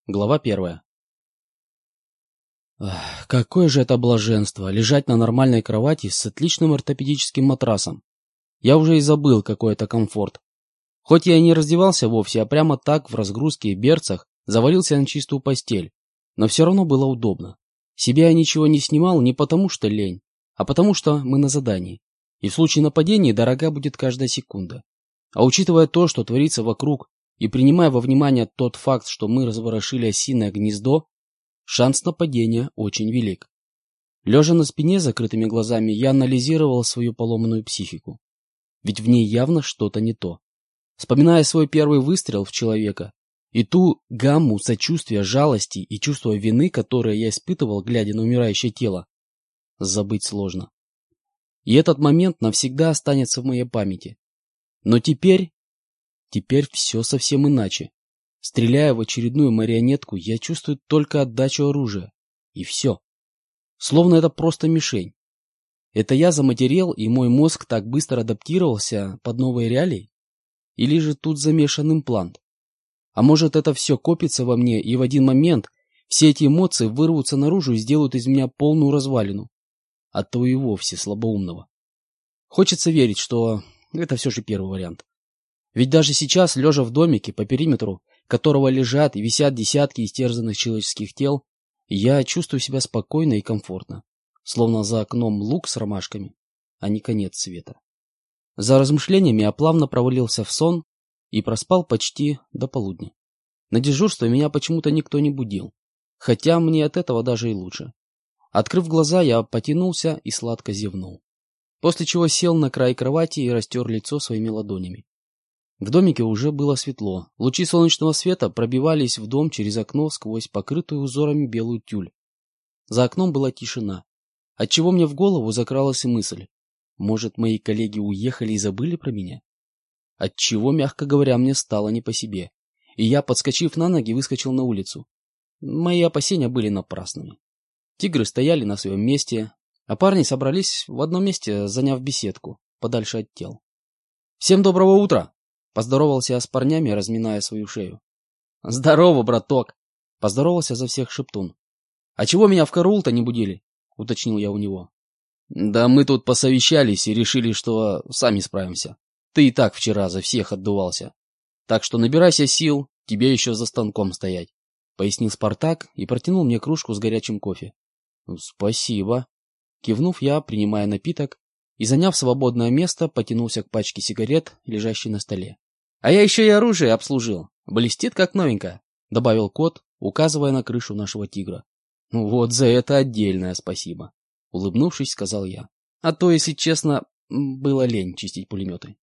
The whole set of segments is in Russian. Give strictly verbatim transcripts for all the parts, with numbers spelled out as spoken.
Глава первая. Ах, какое же это блаженство — лежать на нормальной кровати с отличным ортопедическим матрасом. Я уже и забыл, какой это комфорт. Хоть я и не раздевался вовсе, а прямо так в разгрузке и берцах завалился на чистую постель, но все равно было удобно. Себя я ничего не снимал не потому, что лень, а потому, что мы на задании, и в случае нападения дорога будет каждая секунда. А учитывая то, что творится вокруг, и принимая во внимание тот факт, что мы разворошили осиное гнездо, шанс нападения очень велик. Лежа на спине с закрытыми глазами, я анализировал свою поломанную психику. Ведь в ней явно что-то не то. Вспоминая свой первый выстрел в человека и ту гамму сочувствия, жалости и чувства вины, которые я испытывал, глядя на умирающее тело, забыть сложно. И этот момент навсегда останется в моей памяти. Но теперь... Теперь все совсем иначе. Стреляя в очередную марионетку, я чувствую только отдачу оружия. И все. Словно это просто мишень. Это я заматерел, и мой мозг так быстро адаптировался под новые реалии? Или же тут замешан имплант? А может, это все копится во мне, и в один момент все эти эмоции вырвутся наружу и сделают из меня полную развалину. А то и вовсе слабоумного. Хочется верить, что это все же первый вариант. Ведь даже сейчас, лежа в домике, по периметру которого лежат и висят десятки истерзанных человеческих тел, я чувствую себя спокойно и комфортно, словно за окном луг с ромашками, а не конец света. За размышлениями я плавно провалился в сон и проспал почти до полудня. На дежурство меня почему-то никто не будил, хотя мне от этого даже и лучше. Открыв глаза, я потянулся и сладко зевнул, после чего сел на край кровати и растер лицо своими ладонями. В домике уже было светло. Лучи солнечного света пробивались в дом через окно сквозь покрытую узорами белую тюль. За окном была тишина, отчего мне в голову закралась мысль: может, мои коллеги уехали и забыли про меня? Отчего, мягко говоря, мне стало не по себе, и я, подскочив на ноги, выскочил на улицу. Мои опасения были напрасными. Тигры стояли на своем месте, а парни собрались в одном месте, заняв беседку, подальше от тел. «Всем доброго утра!» Поздоровался я с парнями, разминая свою шею. «Здорово, браток!» Поздоровался за всех Шептун. «А чего меня в караул-то не будили?» Уточнил я у него. «Да мы тут посовещались и решили, что сами справимся. Ты и так вчера за всех отдувался. Так что набирайся сил, тебе еще за станком стоять», пояснил Спартак и протянул мне кружку с горячим кофе. «Спасибо». Кивнув, я, принимая напиток, и, заняв свободное место, потянулся к пачке сигарет, лежащей на столе. «А я еще и оружие обслужил. Блестит как новенькое», — добавил кот, указывая на крышу нашего тигра. «Ну вот за это отдельное спасибо», — улыбнувшись, сказал я. А то, если честно, было лень чистить пулеметы.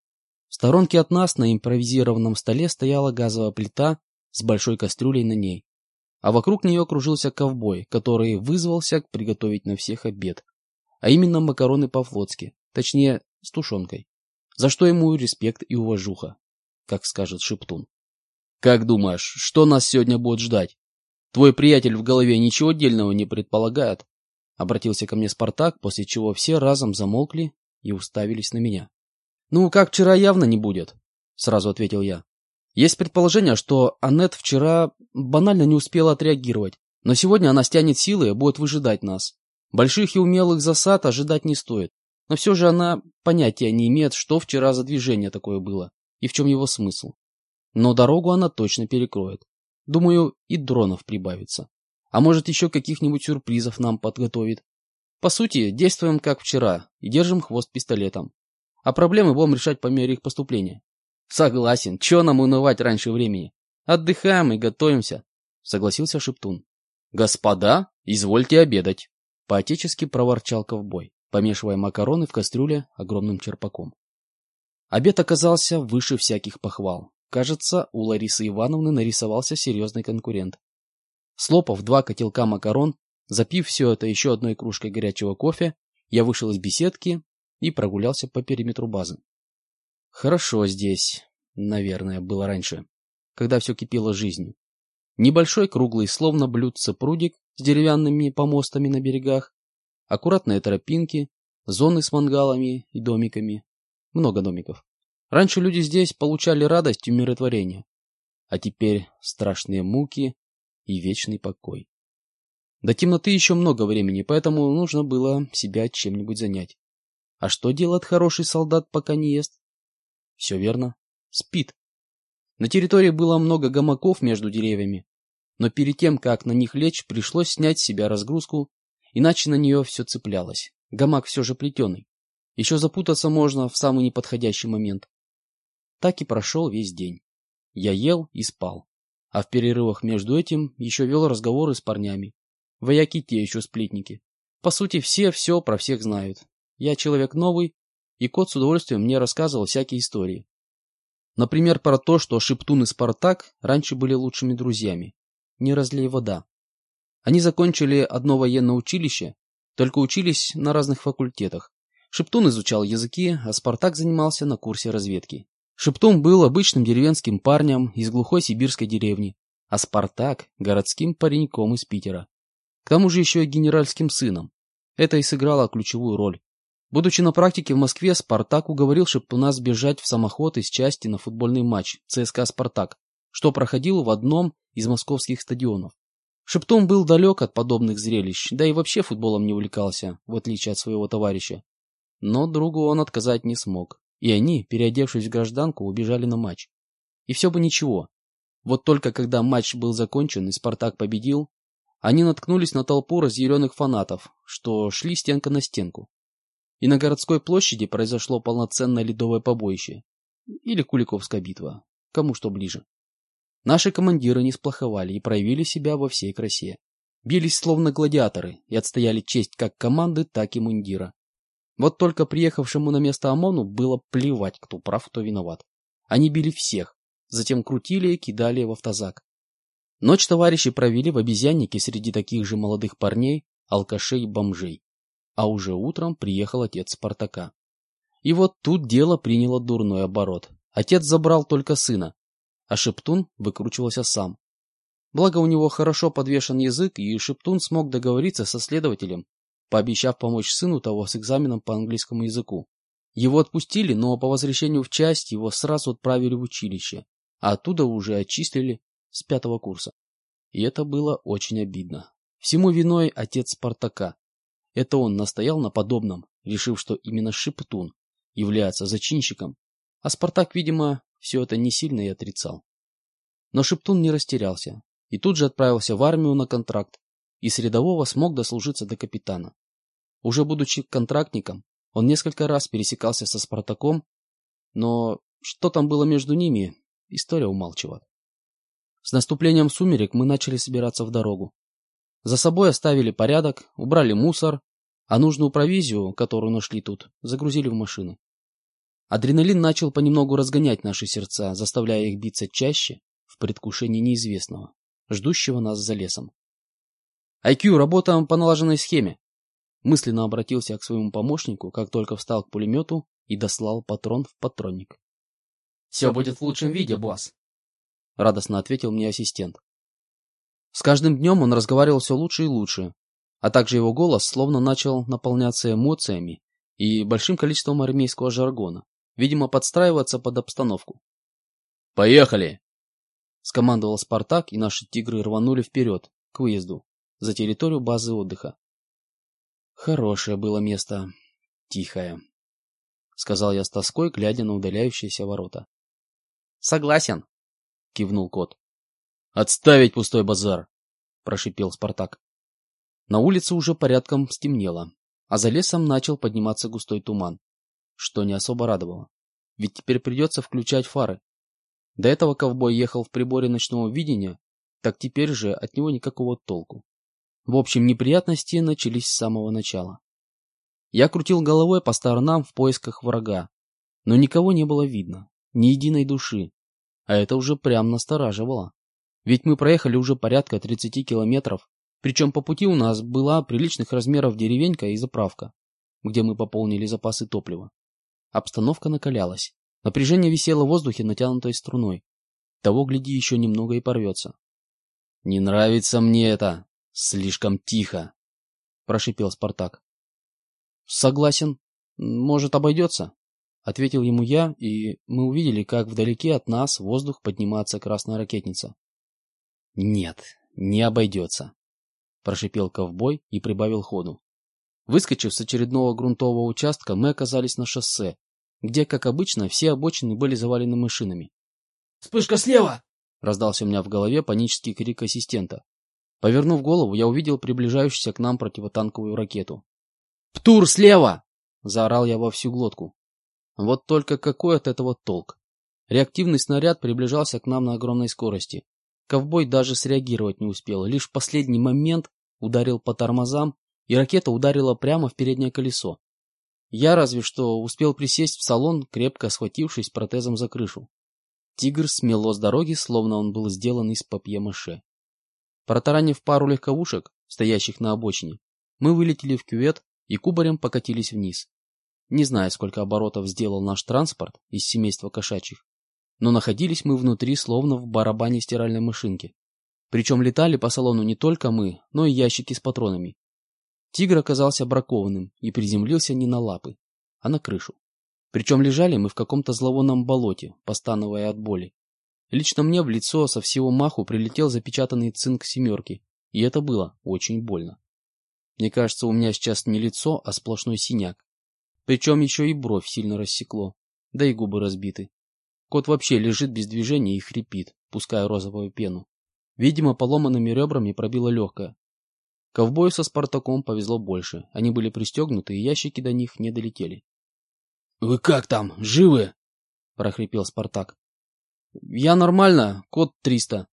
В сторонке от нас на импровизированном столе стояла газовая плита с большой кастрюлей на ней, а вокруг нее кружился ковбой, который вызвался приготовить на всех обед, а именно макароны по-флотски, точнее, с тушенкой, за что ему респект и уважуха, как скажет Шептун. «Как думаешь, что нас сегодня будет ждать? Твой приятель в голове ничего дельного не предполагает?» Обратился ко мне Спартак, после чего все разом замолкли и уставились на меня. «Ну, как вчера явно не будет», — сразу ответил я. «Есть предположение, что Аннет вчера банально не успела отреагировать, но сегодня она стянет силы и будет выжидать нас. Больших и умелых засад ожидать не стоит, но все же она понятия не имеет, что вчера за движение такое было и в чем его смысл. Но дорогу она точно перекроет. Думаю, и дронов прибавится. А может, еще каких-нибудь сюрпризов нам подготовит. По сути, действуем как вчера и держим хвост пистолетом. А проблемы будем решать по мере их поступления». «Согласен, че нам унывать раньше времени? Отдыхаем и готовимся», — согласился Шептун. «Господа, извольте обедать», — по-отечески проворчал ковбой, помешивая макароны в кастрюле огромным черпаком. Обед оказался выше всяких похвал. Кажется, у Ларисы Ивановны нарисовался серьезный конкурент. Слопав два котелка макарон, запив все это еще одной кружкой горячего кофе, я вышел из беседки и прогулялся по периметру базы. Хорошо здесь, наверное, было раньше, когда все кипело жизнью. Небольшой круглый, словно блюдце, прудик с деревянными помостами на берегах, аккуратные тропинки, зоны с мангалами и домиками. Много домиков. Раньше люди здесь получали радость и умиротворение. А теперь страшные муки, и вечный покой. До темноты еще много времени, поэтому нужно было себя чем-нибудь занять. А что делает хороший солдат, пока не ест? Все верно. Спит. На территории было много гамаков между деревьями, но перед тем, как на них лечь, пришлось снять с себя разгрузку, иначе на нее все цеплялось. Гамак все же плетеный. Еще запутаться можно в самый неподходящий момент. Так и прошел весь день. Я ел и спал, а в перерывах между этим еще вел разговоры с парнями. Вояки те еще сплетники. По сути, все все про всех знают. Я человек новый, и кот с удовольствием мне рассказывал всякие истории. Например, про то, что Шептун и Спартак раньше были лучшими друзьями. Не разлей вода. Они закончили одно военное училище, только учились на разных факультетах. Шептун изучал языки, а Спартак занимался на курсе разведки. Шептун был обычным деревенским парнем из глухой сибирской деревни, а Спартак – городским пареньком из Питера. К тому же еще и генеральским сыном. Это и сыграло ключевую роль. Будучи на практике в Москве, Спартак уговорил Шептуна сбежать в самоход из части на футбольный матч ЦСКА «Спартак», что проходил в одном из московских стадионов. Шептун был далек от подобных зрелищ, да и вообще футболом не увлекался, в отличие от своего товарища. Но другу он отказать не смог, и они, переодевшись в гражданку, убежали на матч. И все бы ничего. Вот только когда матч был закончен и «Спартак» победил, они наткнулись на толпу разъяренных фанатов, что шли стенка на стенку. И на городской площади произошло полноценное ледовое побоище. Или Куликовская битва. Кому что ближе. Наши командиры не сплоховали и проявили себя во всей красе. Бились словно гладиаторы и отстояли честь как команды, так и мундира. Вот только приехавшему на место ОМОНу было плевать, кто прав, кто виноват. Они били всех, затем крутили и кидали в автозак. Ночь товарищи провели в обезьяннике среди таких же молодых парней, алкашей и бомжей. А уже утром приехал отец Спартака. И вот тут дело приняло дурной оборот. Отец забрал только сына, а Шептун выкручивался сам. Благо у него хорошо подвешен язык, и Шептун смог договориться со следователем, пообещав помочь сыну того с экзаменом по английскому языку. Его отпустили, но по возвращению в часть его сразу отправили в училище, а оттуда уже отчислили с пятого курса. И это было очень обидно. Всему виной отец Спартака. Это он настоял на подобном, решив, что именно Шептун является зачинщиком, а Спартак, видимо, все это не сильно и отрицал. Но Шептун не растерялся и тут же отправился в армию на контракт, и с рядового смог дослужиться до капитана. Уже будучи контрактником, он несколько раз пересекался со Спартаком, но что там было между ними, история умалчивает. С наступлением сумерек мы начали собираться в дорогу. За собой оставили порядок, убрали мусор, а нужную провизию, которую нашли тут, загрузили в машины. Адреналин начал понемногу разгонять наши сердца, заставляя их биться чаще в предвкушении неизвестного, ждущего нас за лесом. ай кью, работаем по налаженной схеме. Мысленно обратился к своему помощнику, как только встал к пулемету и дослал патрон в патронник. «Все будет в лучшем виде, босс», — радостно ответил мне ассистент. С каждым днем он разговаривал все лучше и лучше, а также его голос словно начал наполняться эмоциями и большим количеством армейского жаргона, видимо, подстраиваться под обстановку. «Поехали!» — скомандовал Спартак, и наши тигры рванули вперед, к выезду, за территорию базы отдыха. Хорошее было место, тихое, — сказал я с тоской, глядя на удаляющиеся ворота. — Согласен, — кивнул кот. — Отставить пустой базар, — прошипел Спартак. На улице уже порядком стемнело, а за лесом начал подниматься густой туман, что не особо радовало, ведь теперь придется включать фары. До этого ковбой ехал в приборе ночного видения, так теперь же от него никакого толку. В общем, неприятности начались с самого начала. Я крутил головой по сторонам в поисках врага, но никого не было видно, ни единой души, а это уже прям настораживало. Ведь мы проехали уже порядка тридцати километров, причем по пути у нас была приличных размеров деревенька и заправка, где мы пополнили запасы топлива. Обстановка накалялась, напряжение висело в воздухе натянутой струной. Того, гляди, еще немного и порвется. — Не нравится мне это! Слишком тихо, — прошипел Спартак. — Согласен. Может, обойдется? — ответил ему я, и мы увидели, как вдалеке от нас в воздух поднимается красная ракетница. — Нет, Не обойдется, прошипел ковбой и прибавил ходу. Выскочив с очередного грунтового участка, мы оказались на шоссе, где, как обычно, все обочины были завалены машинами. «Вспышка слева!» — раздался у меня в голове панический крик ассистента. Повернув голову, я увидел приближающуюся к нам противотанковую ракету. «Птур слева!» — заорал я во всю глотку. Вот только какой от этого толк? Реактивный снаряд приближался к нам на огромной скорости. Ковбой даже среагировать не успел, лишь в последний момент ударил по тормозам, и ракета ударила прямо в переднее колесо. Я разве что успел присесть в салон, крепко схватившись протезом за крышу. «Тигр» смело с дороги, словно он был сделан из папье-маше. Протаранив пару легковушек, стоящих на обочине, мы вылетели в кювет и кубарем покатились вниз. Не знаю, сколько оборотов сделал наш транспорт из семейства кошачьих, но находились мы внутри, словно в барабане стиральной машинки. Причем летали по салону не только мы, но и ящики с патронами. «Тигр» оказался бракованным и приземлился не на лапы, а на крышу. Причем лежали мы в каком-то зловонном болоте, постановая от боли. Лично мне в лицо со всего маху прилетел запечатанный цинк семерки, и это было очень больно. Мне кажется, у меня сейчас не лицо, а сплошной синяк. Причем еще и бровь сильно рассекло, да и губы разбиты. Кот вообще лежит без движения и хрипит, пуская розовую пену. Видимо, поломанными ребрами пробило легкое. Ковбою со Спартаком повезло больше. Они были пристегнуты, и ящики до них не долетели. — Вы как там, живы? — прохрипел Спартак. — Я нормально, код триста.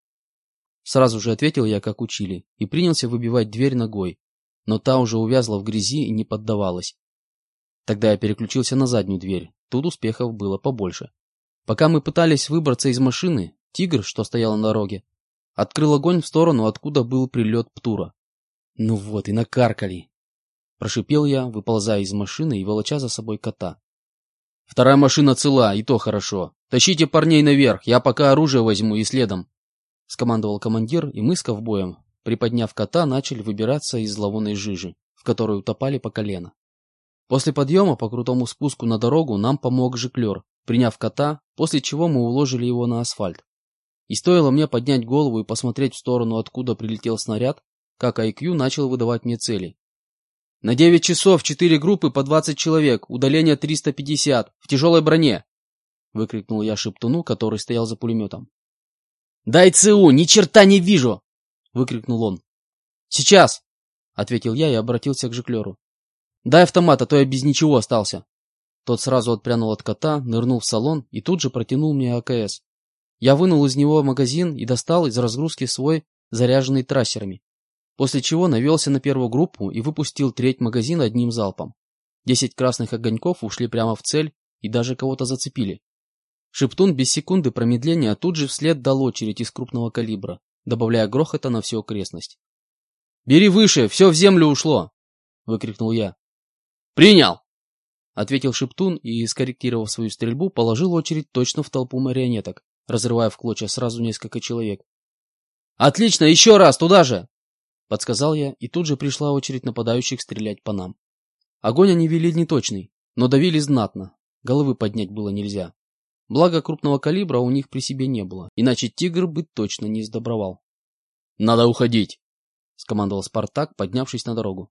Сразу же ответил я, как учили, и принялся выбивать дверь ногой, но та уже увязла в грязи и не поддавалась. Тогда я переключился на заднюю дверь, тут успехов было побольше. Пока мы пытались выбраться из машины, «Тигр», что стоял на дороге, открыл огонь в сторону, откуда был прилет Птура. «Ну вот и накаркали!» — прошипел я, выползая из машины и волоча за собой кота. «Вторая машина цела, и то хорошо. Тащите парней наверх, я пока оружие возьму и следом», — скомандовал командир, и мы с ковбоем, приподняв кота, начали выбираться из зловонной жижи, в которой утопали по колено. После подъема по крутому спуску на дорогу нам помог жиклер, приняв кота, после чего мы уложили его на асфальт. И стоило мне поднять голову и посмотреть в сторону, откуда прилетел снаряд, как ай кью начал выдавать мне цели. «На девять часов четыре группы по двадцать человек, удаление триста пятьдесят, в тяжелой броне!» — выкрикнул я шептуну, который стоял за пулеметом. «Дай ЦУ, ни черта не вижу!» — выкрикнул он. «Сейчас!» — ответил я и обратился к жиклеру. «Дай автомат, а то я без ничего остался». Тот сразу отпрянул от кота, нырнул в салон и тут же протянул мне а ка эс. Я вынул из него магазин и достал из разгрузки свой, заряженный трассерами. После чего навелся на первую группу и выпустил треть магазина одним залпом. Десять красных огоньков ушли прямо в цель и даже кого-то зацепили. Шептун без секунды промедления тут же вслед дал очередь из крупного калибра, добавляя грохота на всю окрестность. «Бери выше, все в землю ушло!» — выкрикнул я. «Принял!» — ответил Шептун и, скорректировав свою стрельбу, положил очередь точно в толпу марионеток, разрывая в клочья сразу несколько человек. «Отлично, еще раз, туда же!» — подсказал я, и тут же пришла очередь нападающих стрелять по нам. Огонь они вели неточный, но давили знатно, головы поднять было нельзя. Благо крупного калибра у них при себе не было, иначе «Тигр» бы точно не сдобровал. «Надо уходить!» — скомандовал Спартак, поднявшись на дорогу.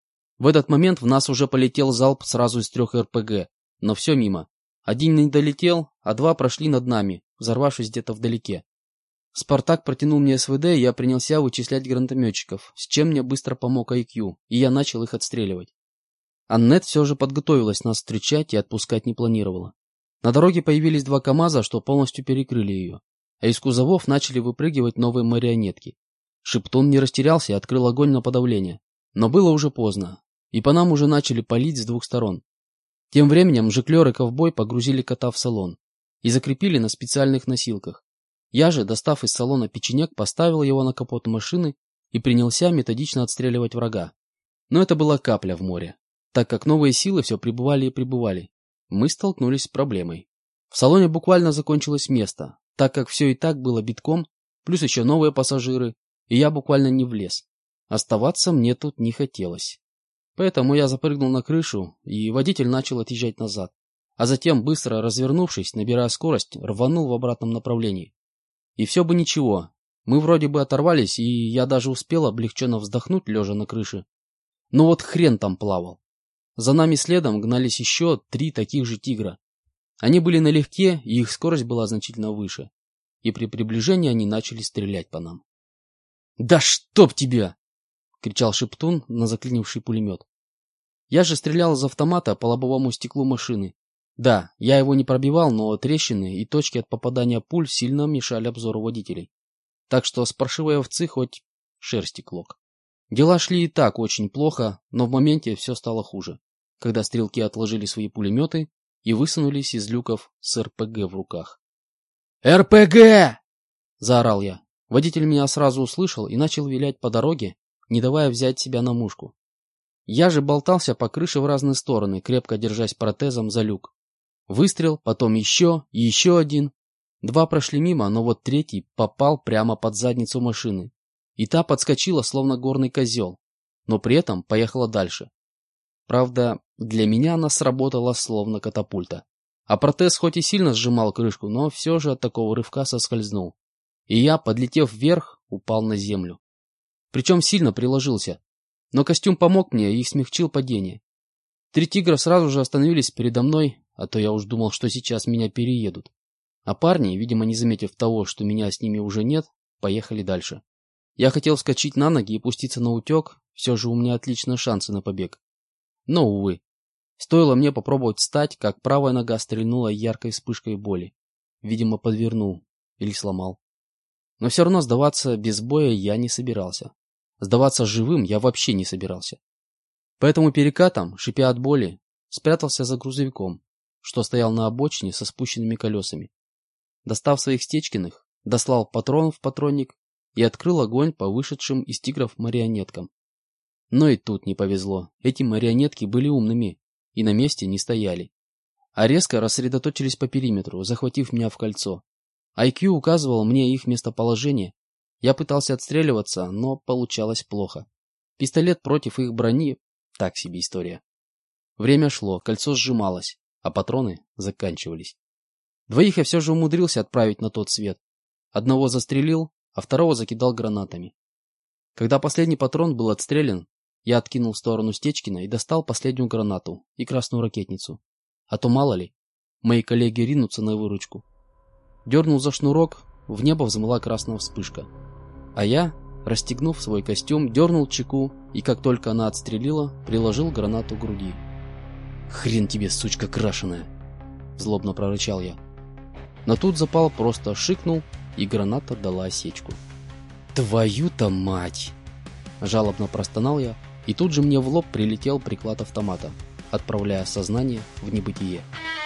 В этот момент в нас уже полетел залп сразу из трех эр пэ гэ, но все мимо. Один не долетел, а два прошли над нами, взорвавшись где-то вдалеке. Спартак протянул мне эс вэ дэ, и я принялся вычислять гранатометчиков, с чем мне быстро помог ай кью, и я начал их отстреливать. Аннет все же подготовилась нас встречать и отпускать не планировала. На дороге появились два КАМАЗа, что полностью перекрыли ее, а из кузовов начали выпрыгивать новые марионетки. Шептун не растерялся и открыл огонь на подавление, но было уже поздно, и по нам уже начали палить с двух сторон. Тем временем жиклер и ковбой погрузили кота в салон и закрепили на специальных носилках. Я же, достав из салона печенек, поставил его на капот машины и принялся методично отстреливать врага. Но это была капля в море, так как новые силы все прибывали и прибывали. Мы столкнулись с проблемой. В салоне буквально закончилось место, так как все и так было битком, плюс еще новые пассажиры, и я буквально не влез. Оставаться мне тут не хотелось. Поэтому я запрыгнул на крышу, и водитель начал отъезжать назад, а затем, быстро развернувшись, набирая скорость, рванул в обратном направлении. И все бы ничего, Мы вроде бы оторвались, и я даже успел облегченно вздохнуть, лежа на крыше. Но вот хрен там плавал. За нами следом гнались еще три таких же тигра. Они были налегке, и их скорость была значительно выше. И при приближении они начали стрелять по нам. «Да чтоб тебя!» — кричал Шептун на заклинивший пулемет. Я же стрелял из автомата по лобовому стеклу машины. Да, я его не пробивал, но трещины и точки от попадания пуль сильно мешали обзору водителей. Так что с паршивой овцы хоть шерсти клок. Дела шли и так очень плохо, но в моменте все стало хуже, когда стрелки отложили свои пулеметы и высунулись из люков с эр пэ гэ в руках. «эр пэ гэ!» – заорал я. Водитель меня сразу услышал и начал вилять по дороге, не давая взять себя на мушку. Я же болтался по крыше в разные стороны, крепко держась протезом за люк. Выстрел, потом еще и еще один. Два прошли мимо, но вот третий попал прямо под задницу машины. И та подскочила, словно горный козел, но при этом поехала дальше. Правда, для меня она сработала словно катапульта. А протез хоть и сильно сжимал крышку, но все же от такого рывка соскользнул. И я, подлетев вверх, упал на землю. Причем сильно приложился. Но костюм помог мне и смягчил падение. Три тигра сразу же остановились передо мной, а то я уж думал, что сейчас меня переедут. А парни, видимо, не заметив того, что меня с ними уже нет, поехали дальше. Я хотел вскочить на ноги и пуститься на утек, все же у меня отличные шансы на побег. Но, увы, стоило мне попробовать встать, как правая нога стрельнула яркой вспышкой боли. Видимо, подвернул или сломал. Но все равно сдаваться без боя я не собирался. Сдаваться живым я вообще не собирался. Поэтому перекатом, шипя от боли, спрятался за грузовиком, что стоял на обочине со спущенными колесами. Достав своих Стечкиных, дослал патрон в патронник и открыл огонь по вышедшим из тигров марионеткам. Но и тут не повезло. Эти марионетки были умными и на месте не стояли, а резко рассредоточились по периметру, захватив меня в кольцо. ай кью указывал мне их местоположение. Я пытался отстреливаться, но получалось плохо. Пистолет против их брони — так себе история. Время шло, кольцо сжималось, а патроны заканчивались. Двоих я все же умудрился отправить на тот свет. Одного застрелил, а второго закидал гранатами. Когда последний патрон был отстрелян, я откинул в сторону Стечкина и достал последнюю гранату и красную ракетницу. А то мало ли, мои коллеги ринутся на выручку. Дернул за шнурок, в небо взмыла красная вспышка. А я, расстегнув свой костюм, дернул чеку и, как только она отстрелила, приложил гранату к груди. «Хрен тебе, сучка крашеная!» — злобно прорычал я. Но тут запал просто шикнул, и граната дала осечку. «Твою-то мать!» — жалобно простонал я, и тут же мне в лоб прилетел приклад автомата, отправляя сознание в небытие.